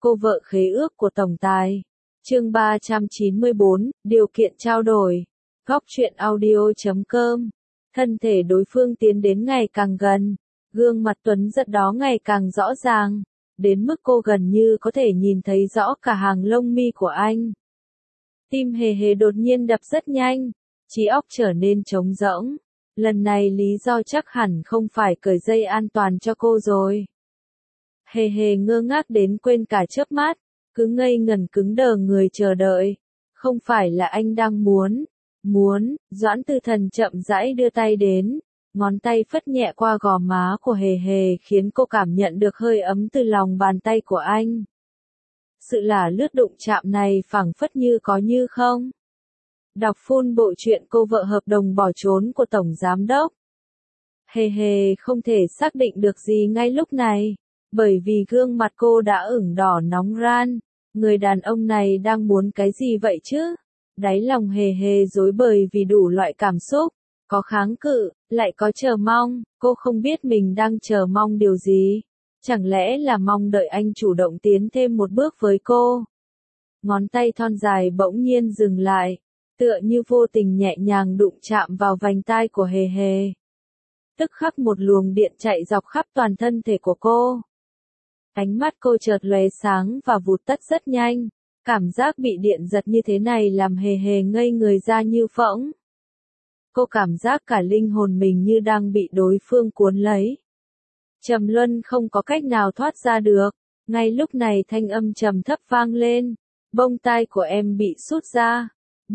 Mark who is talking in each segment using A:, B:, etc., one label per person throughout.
A: Cô vợ khế ước của tổng tài. Chương 394, điều kiện trao đổi. Góc truyện audio.com. Thân thể đối phương tiến đến ngày càng gần, gương mặt tuấn giật đó ngày càng rõ ràng, đến mức cô gần như có thể nhìn thấy rõ cả hàng lông mi của anh. Tim hề hề đột nhiên đập rất nhanh, trí óc trở nên trống rỗng. Lần này lý do chắc hẳn không phải cởi dây an toàn cho cô rồi. Hề hề ngơ ngác đến quên cả chớp mắt, cứ ngây ngẩn cứng đờ người chờ đợi. Không phải là anh đang muốn, Doãn Tư Thần chậm rãi đưa tay đến, ngón tay phất nhẹ qua gò má của hề hề khiến cô cảm nhận được hơi ấm từ lòng bàn tay của anh. Sự lả lướt đụng chạm này phảng phất như có như không. Đọc full bộ truyện Cô vợ hợp đồng bỏ trốn của Tổng Giám Đốc. Hề hề không thể xác định được gì ngay lúc này, bởi vì gương mặt cô đã ửng đỏ nóng ran. Người đàn ông này đang muốn cái gì vậy chứ? Đáy lòng hề hề rối bời vì đủ loại cảm xúc, có kháng cự, lại có chờ mong, cô không biết mình đang chờ mong điều gì. Chẳng lẽ là mong đợi anh chủ động tiến thêm một bước với cô? Ngón tay thon dài bỗng nhiên dừng lại, tựa như vô tình nhẹ nhàng đụng chạm vào vành tai của hề hề. Tức khắc một luồng điện chạy dọc khắp toàn thân thể của cô. Ánh mắt cô chợt lóe sáng và vụt tắt rất nhanh. Cảm giác bị điện giật như thế này làm hề hề ngây người ra như phỗng. Cô cảm giác cả linh hồn mình như đang bị đối phương cuốn lấy. Trầm luân không có cách nào thoát ra được. Ngay lúc này thanh âm trầm thấp vang lên. Bông tai của em bị sút ra.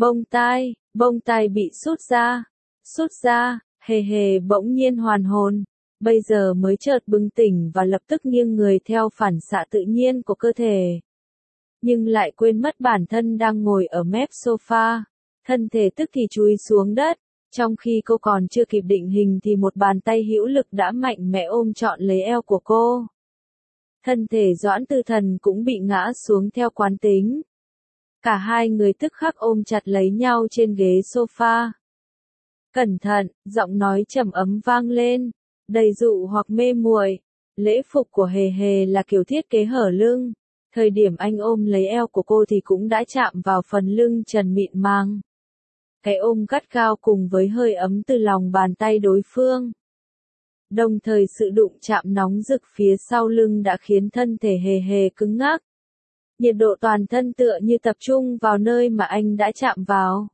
A: Bông tai bị sút ra. Hề hề bỗng nhiên hoàn hồn. Bây giờ mới chợt bừng tỉnh và lập tức nghiêng người theo phản xạ tự nhiên của cơ thể. Nhưng lại quên mất bản thân đang ngồi ở mép sofa. Thân thể tức thì chúi xuống đất. Trong khi cô còn chưa kịp định hình thì một bàn tay hữu lực đã mạnh mẽ ôm trọn lấy eo của cô. Thân thể Doãn Tư Thần cũng bị ngã xuống theo quán tính. Cả hai người tức khắc ôm chặt lấy nhau trên ghế sofa. Cẩn thận, giọng nói trầm ấm vang lên, đầy dụ hoặc mê muội. Lễ phục của hề hề là kiểu thiết kế hở lưng. Thời điểm anh ôm lấy eo của cô thì cũng đã chạm vào phần lưng trần mịn màng. Cái ôm gắt gao cùng với hơi ấm từ lòng bàn tay đối phương. Đồng thời sự đụng chạm nóng rực phía sau lưng đã khiến thân thể hề hề cứng ngắc. Nhiệt độ toàn thân tựa như tập trung vào nơi mà anh đã chạm vào.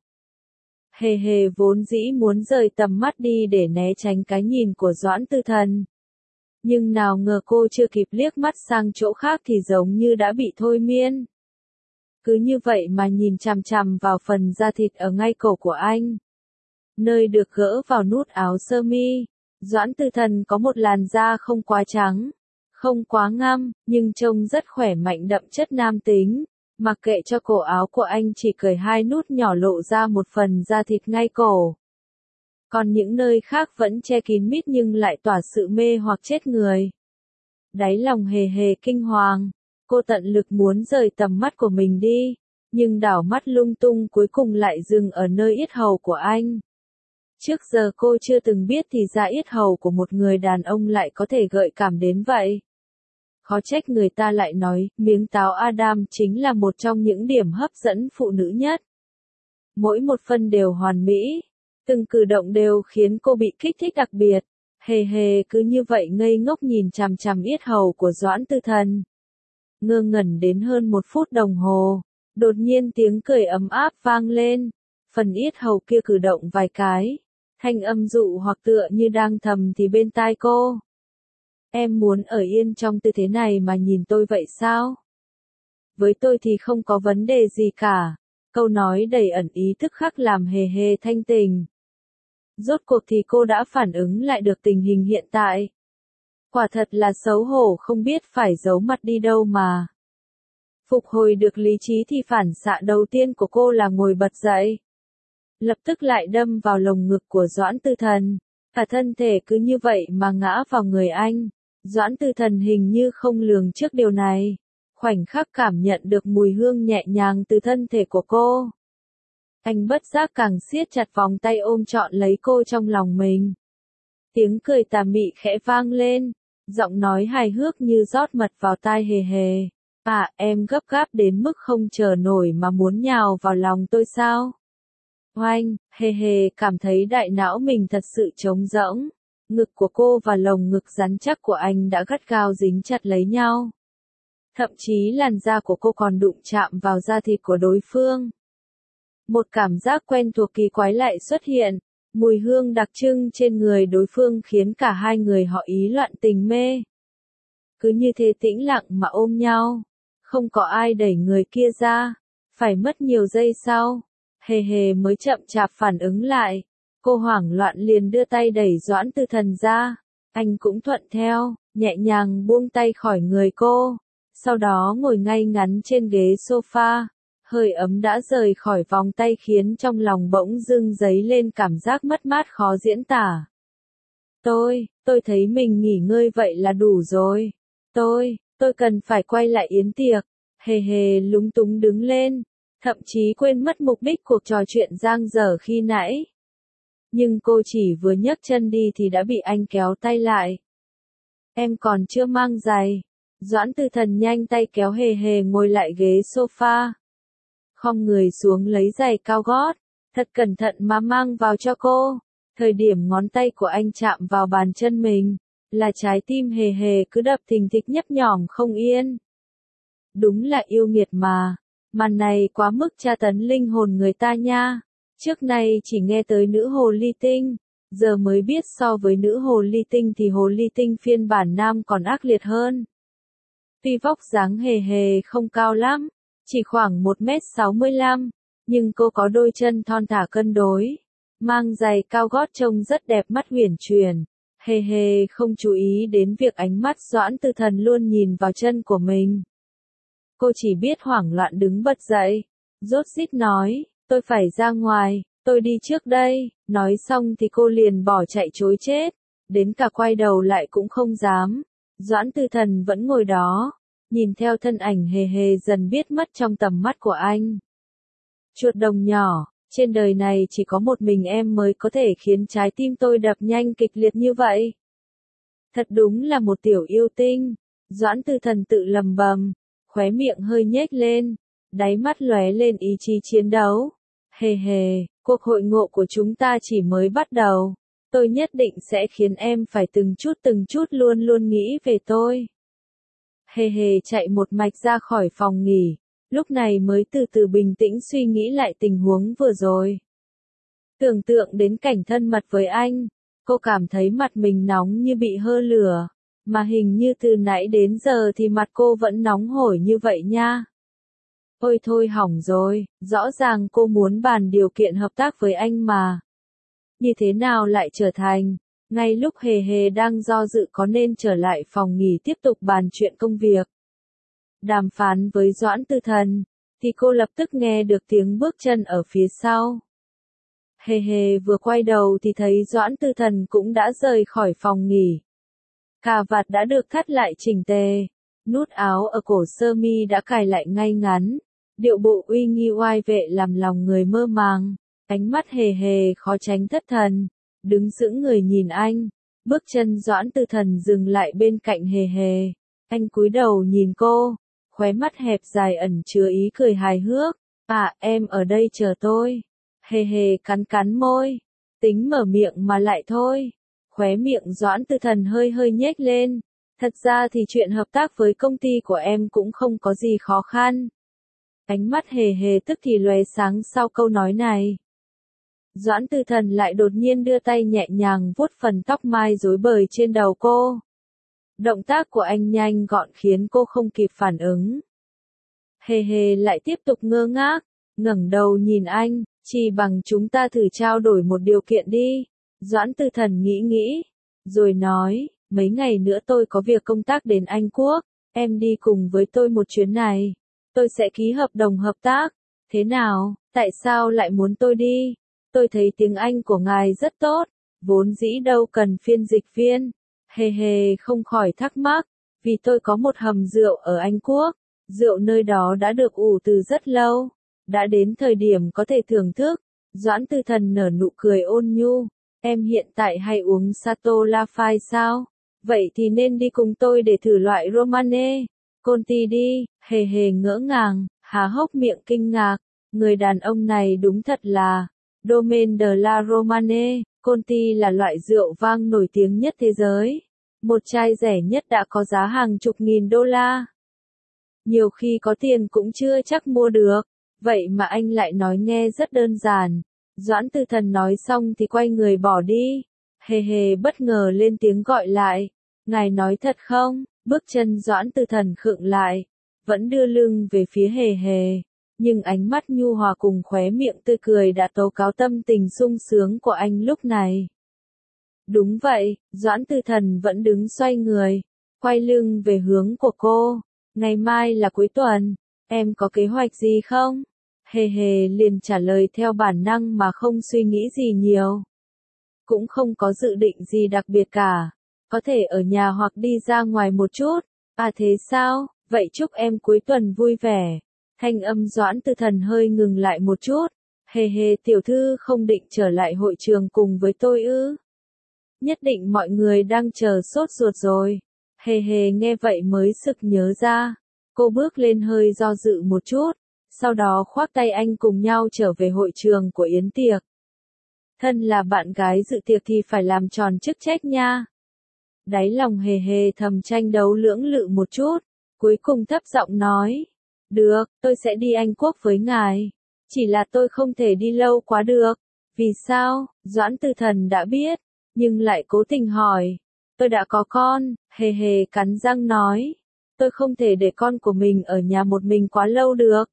A: Hề hề vốn dĩ muốn rời tầm mắt đi để né tránh cái nhìn của Doãn Tư Thần. Nhưng nào ngờ cô chưa kịp liếc mắt sang chỗ khác thì giống như đã bị thôi miên. Cứ như vậy mà nhìn chằm chằm vào phần da thịt ở ngay cổ của anh. Nơi được gỡ vào nút áo sơ mi, Doãn Tư Thần có một làn da không quá trắng, không quá ngăm, nhưng trông rất khỏe mạnh đậm chất nam tính. Mặc kệ cho cổ áo của anh chỉ cởi hai nút nhỏ lộ ra một phần da thịt ngay cổ. Còn những nơi khác vẫn che kín mít nhưng lại tỏa sự mê hoặc chết người. Đáy lòng hề hề kinh hoàng, cô tận lực muốn rời tầm mắt của mình đi, nhưng đảo mắt lung tung cuối cùng lại dừng ở nơi yết hầu của anh. Trước giờ cô chưa từng biết thì ra yết hầu của một người đàn ông lại có thể gợi cảm đến vậy. Khó trách người ta lại nói, miếng táo Adam chính là một trong những điểm hấp dẫn phụ nữ nhất. Mỗi một phân đều hoàn mỹ. Từng cử động đều khiến cô bị kích thích đặc biệt. Hề hề cứ như vậy ngây ngốc nhìn chằm chằm yết hầu của Doãn Tư Thần. Ngơ ngẩn đến hơn 1 phút đồng hồ. Đột nhiên tiếng cười ấm áp vang lên. Phần yết hầu kia cử động vài cái. Thanh âm dụ hoặc tựa như đang thầm thì bên tai cô. Em muốn ở yên trong tư thế này mà nhìn tôi vậy sao? Với tôi thì không có vấn đề gì cả. Câu nói đầy ẩn ý tức khắc làm hề hề thanh tình. Rốt cuộc thì cô đã phản ứng lại được tình hình hiện tại. Quả thật là xấu hổ không biết phải giấu mặt đi đâu mà. Phục hồi được lý trí thì phản xạ đầu tiên của cô là ngồi bật dậy. Lập tức lại đâm vào lồng ngực của Doãn Tư Thần. Cả thân thể cứ như vậy mà ngã vào người anh. Doãn Tư Thần hình như không lường trước điều này. Khoảnh khắc cảm nhận được mùi hương nhẹ nhàng từ thân thể của cô. Anh bất giác càng siết chặt vòng tay ôm trọn lấy cô trong lòng mình. Tiếng cười tà mị khẽ vang lên, giọng nói hài hước như rót mật vào tai hề hề. À, em gấp gáp đến mức không chờ nổi mà muốn nhào vào lòng tôi sao? Oanh, hề hề cảm thấy đại não mình thật sự trống rỗng. Ngực của cô và lồng ngực rắn chắc của anh đã gắt gao dính chặt lấy nhau. Thậm chí làn da của cô còn đụng chạm vào da thịt của đối phương. Một cảm giác quen thuộc kỳ quái lại xuất hiện, mùi hương đặc trưng trên người đối phương khiến cả hai người họ ý loạn tình mê. Cứ như thế tĩnh lặng mà ôm nhau, không có ai đẩy người kia ra, phải mất nhiều giây sau, hề hề mới chậm chạp phản ứng lại. Cô hoảng loạn liền đưa tay đẩy Doãn Tư Thần ra, anh cũng thuận theo, nhẹ nhàng buông tay khỏi người cô, sau đó ngồi ngay ngắn trên ghế sofa. Hơi ấm đã rời khỏi vòng tay khiến trong lòng bỗng dưng dấy lên cảm giác mất mát khó diễn tả. Tôi thấy mình nghỉ ngơi vậy là đủ rồi. Tôi cần phải quay lại yến tiệc. Hề hề lúng túng đứng lên, thậm chí quên mất mục đích cuộc trò chuyện dang dở khi nãy. Nhưng cô chỉ vừa nhấc chân đi thì đã bị anh kéo tay lại. Em còn chưa mang giày. Doãn Tư Thần nhanh tay kéo hề hề ngồi lại ghế sofa. Khom người xuống lấy giày cao gót, thật cẩn thận mà mang vào cho cô. Thời điểm ngón tay của anh chạm vào bàn chân mình, là trái tim hề hề cứ đập thình thịch nhấp nhỏm không yên. Đúng là yêu nghiệt mà, màn này quá mức tra tấn linh hồn người ta nha. Trước nay chỉ nghe tới nữ hồ ly tinh, giờ mới biết so với nữ hồ ly tinh thì hồ ly tinh phiên bản nam còn ác liệt hơn. Tuy vóc dáng hề hề không cao lắm, chỉ khoảng 1m65, nhưng cô có đôi chân thon thả cân đối, mang giày cao gót trông rất đẹp mắt uyển chuyển. Hề hề không chú ý đến việc ánh mắt Doãn Tư Thần luôn nhìn vào chân của mình. Cô chỉ biết hoảng loạn đứng bật dậy, rốt rít nói, tôi phải ra ngoài, tôi đi trước đây. Nói xong thì cô liền bỏ chạy trối chết, đến cả quay đầu lại cũng không dám. Doãn Tư Thần vẫn ngồi đó, nhìn theo thân ảnh hề hề dần biết mất trong tầm mắt của anh. Chuột đồng nhỏ, trên đời này chỉ có một mình em mới có thể khiến trái tim tôi đập nhanh kịch liệt như vậy. Thật đúng là một tiểu yêu tinh. Doãn Tư Thần tự lầm bầm, khóe miệng hơi nhếch lên, đáy mắt lóe lên ý chí chiến đấu. Hề hề, cuộc hội ngộ của chúng ta chỉ mới bắt đầu. Tôi nhất định sẽ khiến em phải từng chút luôn luôn nghĩ về tôi. Hề hề chạy một mạch ra khỏi phòng nghỉ, lúc này mới từ từ bình tĩnh suy nghĩ lại tình huống vừa rồi. Tưởng tượng đến cảnh thân mật với anh, cô cảm thấy mặt mình nóng như bị hơ lửa, mà hình như từ nãy đến giờ thì mặt cô vẫn nóng hổi như vậy nha. Ôi thôi hỏng rồi, rõ ràng cô muốn bàn điều kiện hợp tác với anh mà. Như thế nào lại trở thành, ngay lúc hề hề đang do dự có nên trở lại phòng nghỉ tiếp tục bàn chuyện công việc. Đàm phán với Doãn Tư Thần, thì cô lập tức nghe được tiếng bước chân ở phía sau. Hề hề vừa quay đầu thì thấy Doãn Tư Thần cũng đã rời khỏi phòng nghỉ. Cà vạt đã được thắt lại chỉnh tề, nút áo ở cổ sơ mi đã cài lại ngay ngắn, điệu bộ uy nghi oai vệ làm lòng người mơ màng. Ánh mắt hề hề khó tránh thất thần, đứng sững người nhìn anh, bước chân Doãn Tư Thần dừng lại bên cạnh hề hề. Anh cúi đầu nhìn cô, khóe mắt hẹp dài ẩn chứa ý cười hài hước. À, em ở đây chờ tôi. Hề hề cắn cắn môi, tính mở miệng mà lại thôi. Khóe miệng Doãn Tư Thần hơi hơi nhếch lên. Thật ra thì chuyện hợp tác với công ty của em cũng không có gì khó khăn. Ánh mắt hề hề tức thì lóe sáng sau câu nói này. Doãn Tư Thần lại đột nhiên đưa tay nhẹ nhàng vuốt phần tóc mai rối bời trên đầu cô. Động tác của anh nhanh gọn khiến cô không kịp phản ứng. Hề hề lại tiếp tục ngơ ngác, ngẩng đầu nhìn anh, chỉ bằng chúng ta thử trao đổi một điều kiện đi. Doãn Tư Thần nghĩ, rồi nói, mấy ngày nữa tôi có việc công tác đến Anh Quốc, em đi cùng với tôi một chuyến này. Tôi sẽ ký hợp đồng hợp tác. Thế nào, tại sao lại muốn tôi đi? Tôi thấy tiếng Anh của ngài rất tốt, vốn dĩ đâu cần phiên dịch viên. Hề hề không khỏi thắc mắc, vì tôi có một hầm rượu ở Anh Quốc, rượu nơi đó đã được ủ từ rất lâu, đã đến thời điểm có thể thưởng thức. Doãn Tư Thần nở nụ cười ôn nhu, em hiện tại hay uống Chateau Lafite sao? Vậy thì nên đi cùng tôi để thử loại Romane. Conti đi, Hề hề ngỡ ngàng, há hốc miệng kinh ngạc, người đàn ông này đúng thật là Domaine de la Romane, Conti là loại rượu vang nổi tiếng nhất thế giới. Một chai rẻ nhất đã có giá hàng chục nghìn đô la. Nhiều khi có tiền cũng chưa chắc mua được, vậy mà anh lại nói nghe rất đơn giản. Doãn Tư Thần nói xong thì quay người bỏ đi. Hề hề bất ngờ lên tiếng gọi lại. Ngài nói thật không? Bước chân Doãn Tư Thần khựng lại, vẫn đưa lưng về phía hề hề. Nhưng ánh mắt nhu hòa cùng khóe miệng tươi cười đã tố cáo tâm tình sung sướng của anh lúc này. Đúng vậy, Doãn Tư Thần vẫn đứng xoay người, quay lưng về hướng của cô. Ngày mai là cuối tuần, em có kế hoạch gì không? Hề hề liền trả lời theo bản năng mà không suy nghĩ gì nhiều. Cũng không có dự định gì đặc biệt cả, có thể ở nhà hoặc đi ra ngoài một chút. À thế sao, vậy chúc em cuối tuần vui vẻ. Thanh âm Doãn Tư Thần hơi ngừng lại một chút. Hề hề tiểu thư không định trở lại hội trường cùng với tôi ư? Nhất định mọi người đang chờ sốt ruột rồi. Hề hề nghe vậy mới sực nhớ ra. Cô bước lên hơi do dự một chút, sau đó khoác tay anh cùng nhau trở về hội trường của yến tiệc. Thân là bạn gái dự tiệc thì phải làm tròn chức trách nha. Đáy lòng hề hề thầm tranh đấu lưỡng lự một chút, cuối cùng thấp giọng nói. Được, tôi sẽ đi Anh Quốc với ngài. Chỉ là tôi không thể đi lâu quá được. Vì sao? Doãn Tư Thần đã biết, nhưng lại cố tình hỏi. Tôi đã có con, hề hề cắn răng nói. Tôi không thể để con của mình ở nhà một mình quá lâu được.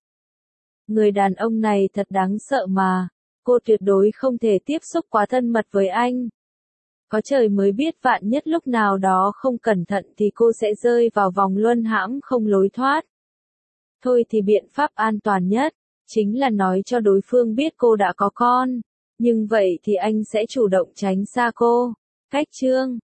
A: Người đàn ông này thật đáng sợ mà. Cô tuyệt đối không thể tiếp xúc quá thân mật với anh. Có trời mới biết vạn nhất lúc nào đó không cẩn thận thì cô sẽ rơi vào vòng luân hãm không lối thoát. Thôi thì biện pháp an toàn nhất, chính là nói cho đối phương biết cô đã có con. Nhưng vậy thì anh sẽ chủ động tránh xa cô. Cách chương